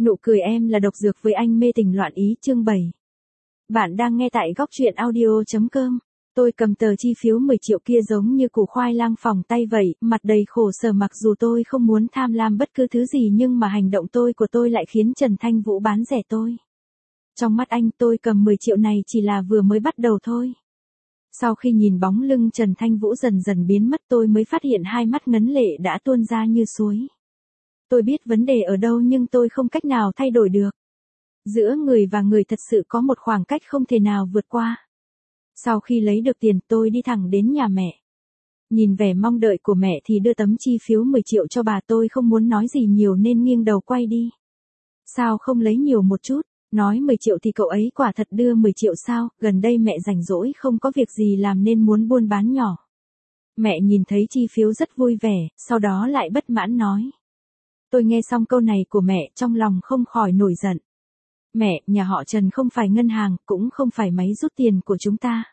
Nụ cười em là độc dược với anh mê tình loạn ý chương 7. Bạn đang nghe tại góc truyện audio.com. Tôi cầm tờ chi phiếu 10 triệu kia giống như củ khoai lang phỏng tay vậy, mặt đầy khổ sở mặc dù tôi không muốn tham lam bất cứ thứ gì nhưng mà hành động của tôi lại khiến Trần Thanh Vũ bán rẻ tôi. Trong mắt anh tôi cầm 10 triệu này chỉ là vừa mới bắt đầu thôi. Sau khi nhìn bóng lưng Trần Thanh Vũ dần dần biến mất tôi mới phát hiện hai mắt ngấn lệ đã tuôn ra như suối. Tôi biết vấn đề ở đâu nhưng tôi không cách nào thay đổi được. Giữa người và người thật sự có một khoảng cách không thể nào vượt qua. Sau khi lấy được tiền tôi đi thẳng đến nhà mẹ. Nhìn vẻ mong đợi của mẹ thì đưa tấm chi phiếu 10 triệu cho bà, tôi không muốn nói gì nhiều nên nghiêng đầu quay đi. Sao không lấy nhiều một chút, nói 10 triệu thì cậu ấy quả thật đưa 10 triệu sao, gần đây mẹ rảnh rỗi không có việc gì làm nên muốn buôn bán nhỏ. Mẹ nhìn thấy chi phiếu rất vui vẻ, sau đó lại bất mãn nói. Tôi nghe xong câu này của mẹ trong lòng không khỏi nổi giận. Mẹ, nhà họ Trần không phải ngân hàng, cũng không phải máy rút tiền của chúng ta.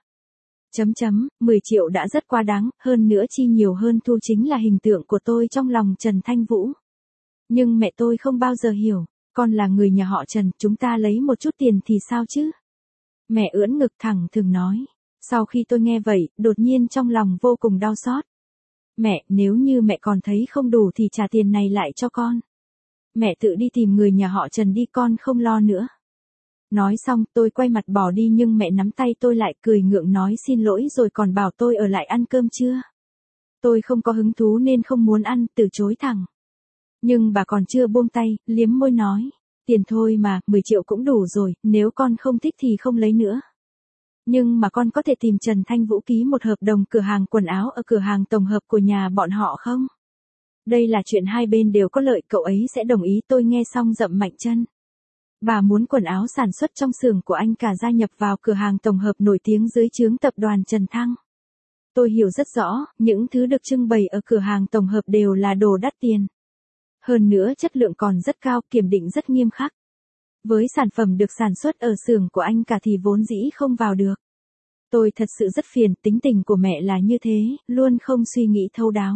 10 triệu đã rất quá đáng, hơn nữa chi nhiều hơn thu chính là hình tượng của tôi trong lòng Trần Thanh Vũ. Nhưng mẹ tôi không bao giờ hiểu, con là người nhà họ Trần, chúng ta lấy một chút tiền thì sao chứ? Mẹ ưỡn ngực thẳng thừng nói. Sau khi tôi nghe vậy, đột nhiên trong lòng vô cùng đau xót. Mẹ, nếu như mẹ còn thấy không đủ thì trả tiền này lại cho con. Mẹ tự đi tìm người nhà họ Trần đi, con không lo nữa. Nói xong tôi quay mặt bỏ đi nhưng mẹ nắm tay tôi lại cười ngượng nói xin lỗi rồi còn bảo tôi ở lại ăn cơm trưa. Tôi không có hứng thú nên không muốn ăn, từ chối thẳng. Nhưng bà còn chưa buông tay, liếm môi nói. Tiền thôi mà, 10 triệu cũng đủ rồi, nếu con không thích thì không lấy nữa. Nhưng mà con có thể tìm Trần Thanh Vũ ký một hợp đồng cửa hàng quần áo ở cửa hàng tổng hợp của nhà bọn họ không? Đây là chuyện hai bên đều có lợi, cậu ấy sẽ đồng ý. Tôi nghe xong dậm mạnh chân. Bà muốn quần áo sản xuất trong xưởng của anh cả gia nhập vào cửa hàng tổng hợp nổi tiếng dưới trướng tập đoàn Trần Thăng. Tôi hiểu rất rõ, những thứ được trưng bày ở cửa hàng tổng hợp đều là đồ đắt tiền. Hơn nữa chất lượng còn rất cao, kiểm định rất nghiêm khắc. Với sản phẩm được sản xuất ở xưởng của anh cả thì vốn dĩ không vào được. Tôi thật sự rất phiền, tính tình của mẹ là như thế, luôn không suy nghĩ thấu đáo.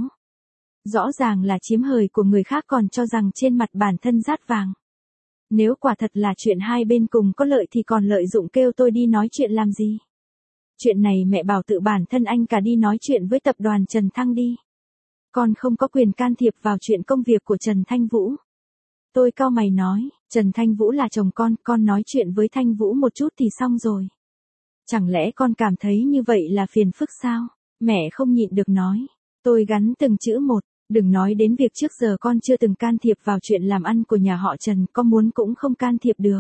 Rõ ràng là chiếm hời của người khác còn cho rằng trên mặt bản thân rát vàng. Nếu quả thật là chuyện hai bên cùng có lợi thì còn lợi dụng kêu tôi đi nói chuyện làm gì? Chuyện này mẹ bảo tự bản thân anh cả đi nói chuyện với tập đoàn Trần Thăng đi. Con không có quyền can thiệp vào chuyện công việc của Trần Thanh Vũ. Tôi cau mày nói, Trần Thanh Vũ là chồng con nói chuyện với Thanh Vũ một chút thì xong rồi. Chẳng lẽ con cảm thấy như vậy là phiền phức sao? Mẹ không nhịn được nói. Tôi gắn từng chữ một, đừng nói đến việc trước giờ con chưa từng can thiệp vào chuyện làm ăn của nhà họ Trần, con muốn cũng không can thiệp được.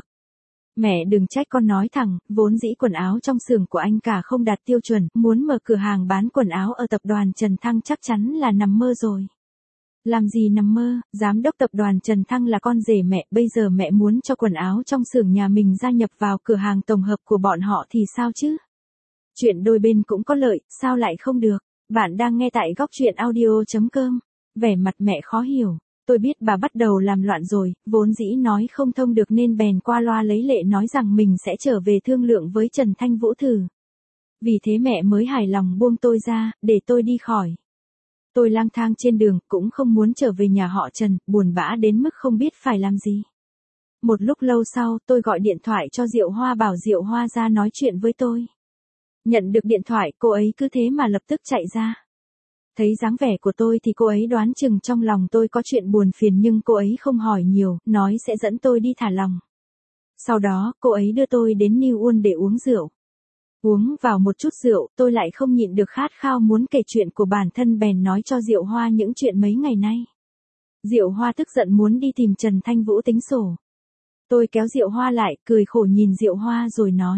Mẹ đừng trách con nói thẳng, vốn dĩ quần áo trong xưởng của anh cả không đạt tiêu chuẩn, muốn mở cửa hàng bán quần áo ở tập đoàn Trần Thăng chắc chắn là nằm mơ rồi. Làm gì nằm mơ, giám đốc tập đoàn Trần Thăng là con rể mẹ, bây giờ mẹ muốn cho quần áo trong xưởng nhà mình gia nhập vào cửa hàng tổng hợp của bọn họ thì sao chứ? Chuyện đôi bên cũng có lợi, sao lại không được? Bạn đang nghe tại góc truyện audio.com. Vẻ mặt mẹ khó hiểu. Tôi biết bà bắt đầu làm loạn rồi, vốn dĩ nói không thông được nên bèn qua loa lấy lệ nói rằng mình sẽ trở về thương lượng với Trần Thanh Vũ thử. Vì thế mẹ mới hài lòng buông tôi ra, để tôi đi khỏi. Tôi lang thang trên đường, cũng không muốn trở về nhà họ Trần, buồn bã đến mức không biết phải làm gì. Một lúc lâu sau, tôi gọi điện thoại cho Diệu Hoa bảo Diệu Hoa ra nói chuyện với tôi. Nhận được điện thoại, cô ấy cứ thế mà lập tức chạy ra. Thấy dáng vẻ của tôi thì cô ấy đoán chừng trong lòng tôi có chuyện buồn phiền nhưng cô ấy không hỏi nhiều, nói sẽ dẫn tôi đi thả lòng. Sau đó, cô ấy đưa tôi đến New Uôn để uống rượu. Uống vào một chút rượu, tôi lại không nhịn được khát khao muốn kể chuyện của bản thân bèn nói cho Diệu Hoa những chuyện mấy ngày nay. Diệu Hoa tức giận muốn đi tìm Trần Thanh Vũ tính sổ. Tôi kéo Diệu Hoa lại, cười khổ nhìn Diệu Hoa rồi nói.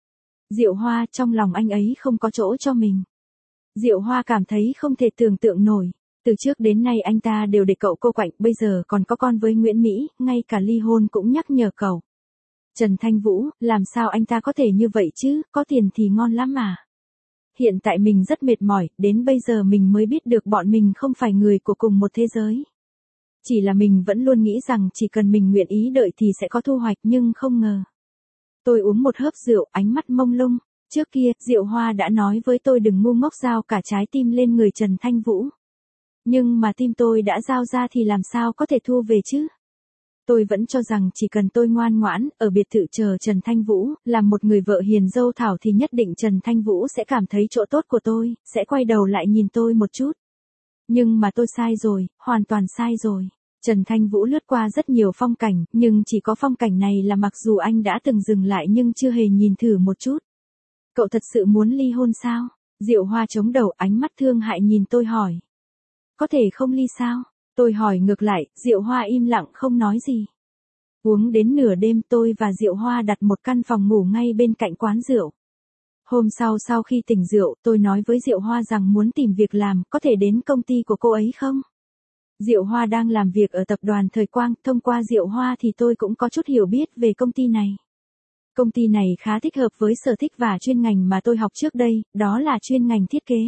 Diệu Hoa, trong lòng anh ấy không có chỗ cho mình. Diệu Hoa cảm thấy không thể tưởng tượng nổi. Từ trước đến nay anh ta đều để cậu cô quạnh, bây giờ còn có con với Nguyễn Mỹ, ngay cả ly hôn cũng nhắc nhở cậu. Trần Thanh Vũ, làm sao anh ta có thể như vậy chứ, có tiền thì ngon lắm mà. Hiện tại mình rất mệt mỏi, đến bây giờ mình mới biết được bọn mình không phải người của cùng một thế giới. Chỉ là mình vẫn luôn nghĩ rằng chỉ cần mình nguyện ý đợi thì sẽ có thu hoạch nhưng không ngờ. Tôi uống một hớp rượu, ánh mắt mông lung. Trước kia, Diệu Hoa đã nói với tôi đừng ngu ngốc giao cả trái tim lên người Trần Thanh Vũ. Nhưng mà tim tôi đã giao ra thì làm sao có thể thu về chứ? Tôi vẫn cho rằng chỉ cần tôi ngoan ngoãn, ở biệt thự chờ Trần Thanh Vũ, làm một người vợ hiền dâu thảo thì nhất định Trần Thanh Vũ sẽ cảm thấy chỗ tốt của tôi, sẽ quay đầu lại nhìn tôi một chút. Nhưng mà tôi sai rồi, hoàn toàn sai rồi. Trần Thanh Vũ lướt qua rất nhiều phong cảnh, nhưng chỉ có phong cảnh này là mặc dù anh đã từng dừng lại nhưng chưa hề nhìn thử một chút. Cậu thật sự muốn ly hôn sao? Diệu Hoa chống đầu, ánh mắt thương hại nhìn tôi hỏi. Có thể không ly sao? Tôi hỏi ngược lại, Diệu Hoa im lặng không nói gì. Uống đến nửa đêm tôi và Diệu Hoa đặt một căn phòng ngủ ngay bên cạnh quán rượu. Hôm sau khi tỉnh rượu, tôi nói với Diệu Hoa rằng muốn tìm việc làm, có thể đến công ty của cô ấy không? Diệu Hoa đang làm việc ở tập đoàn Thời Quang, thông qua Diệu Hoa thì tôi cũng có chút hiểu biết về công ty này. Công ty này khá thích hợp với sở thích và chuyên ngành mà tôi học trước đây, đó là chuyên ngành thiết kế.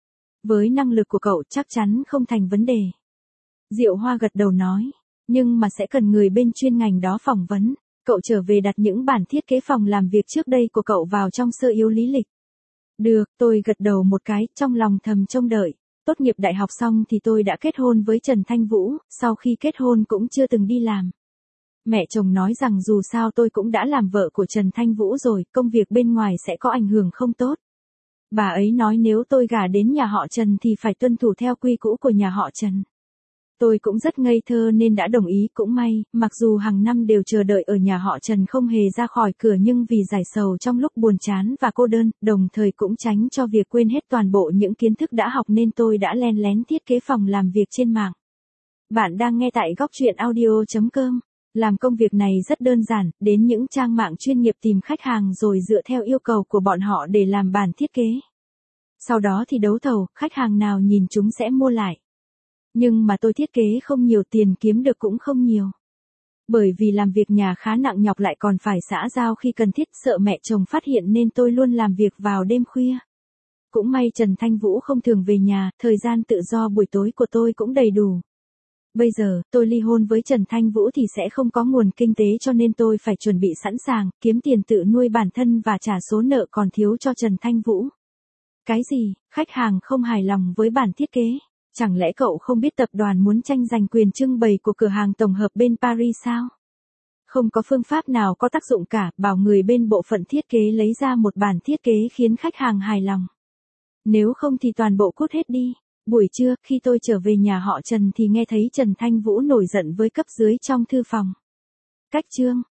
Với năng lực của cậu chắc chắn không thành vấn đề. Diệu Hoa gật đầu nói, nhưng mà sẽ cần người bên chuyên ngành đó phỏng vấn. Cậu trở về đặt những bản thiết kế phòng làm việc trước đây của cậu vào trong sơ yếu lý lịch. Được, tôi gật đầu một cái, trong lòng thầm trông đợi. Tốt nghiệp đại học xong thì tôi đã kết hôn với Trần Thanh Vũ, sau khi kết hôn cũng chưa từng đi làm. Mẹ chồng nói rằng dù sao tôi cũng đã làm vợ của Trần Thanh Vũ rồi, công việc bên ngoài sẽ có ảnh hưởng không tốt. Bà ấy nói nếu tôi gả đến nhà họ Trần thì phải tuân thủ theo quy cũ của nhà họ Trần. Tôi cũng rất ngây thơ nên đã đồng ý, cũng may, mặc dù hàng năm đều chờ đợi ở nhà họ Trần không hề ra khỏi cửa nhưng vì giải sầu trong lúc buồn chán và cô đơn, đồng thời cũng tránh cho việc quên hết toàn bộ những kiến thức đã học nên tôi đã len lén thiết kế phòng làm việc trên mạng. Bạn đang nghe tại góc truyện audio.com. Làm công việc này rất đơn giản, đến những trang mạng chuyên nghiệp tìm khách hàng rồi dựa theo yêu cầu của bọn họ để làm bản thiết kế. Sau đó thì đấu thầu, khách hàng nào nhìn chúng sẽ mua lại. Nhưng mà tôi thiết kế không nhiều, tiền kiếm được cũng không nhiều. Bởi vì làm việc nhà khá nặng nhọc lại còn phải xã giao khi cần thiết, sợ mẹ chồng phát hiện nên tôi luôn làm việc vào đêm khuya. Cũng may Trần Thanh Vũ không thường về nhà, thời gian tự do buổi tối của tôi cũng đầy đủ. Bây giờ, tôi ly hôn với Trần Thanh Vũ thì sẽ không có nguồn kinh tế cho nên tôi phải chuẩn bị sẵn sàng, kiếm tiền tự nuôi bản thân và trả số nợ còn thiếu cho Trần Thanh Vũ. Cái gì, khách hàng không hài lòng với bản thiết kế? Chẳng lẽ cậu không biết tập đoàn muốn tranh giành quyền trưng bày của cửa hàng tổng hợp bên Paris sao? Không có phương pháp nào có tác dụng cả, bảo người bên bộ phận thiết kế lấy ra một bản thiết kế khiến khách hàng hài lòng. Nếu không thì toàn bộ cút hết đi. Buổi trưa, khi tôi trở về nhà họ Trần thì nghe thấy Trần Thanh Vũ nổi giận với cấp dưới trong thư phòng. Cách chương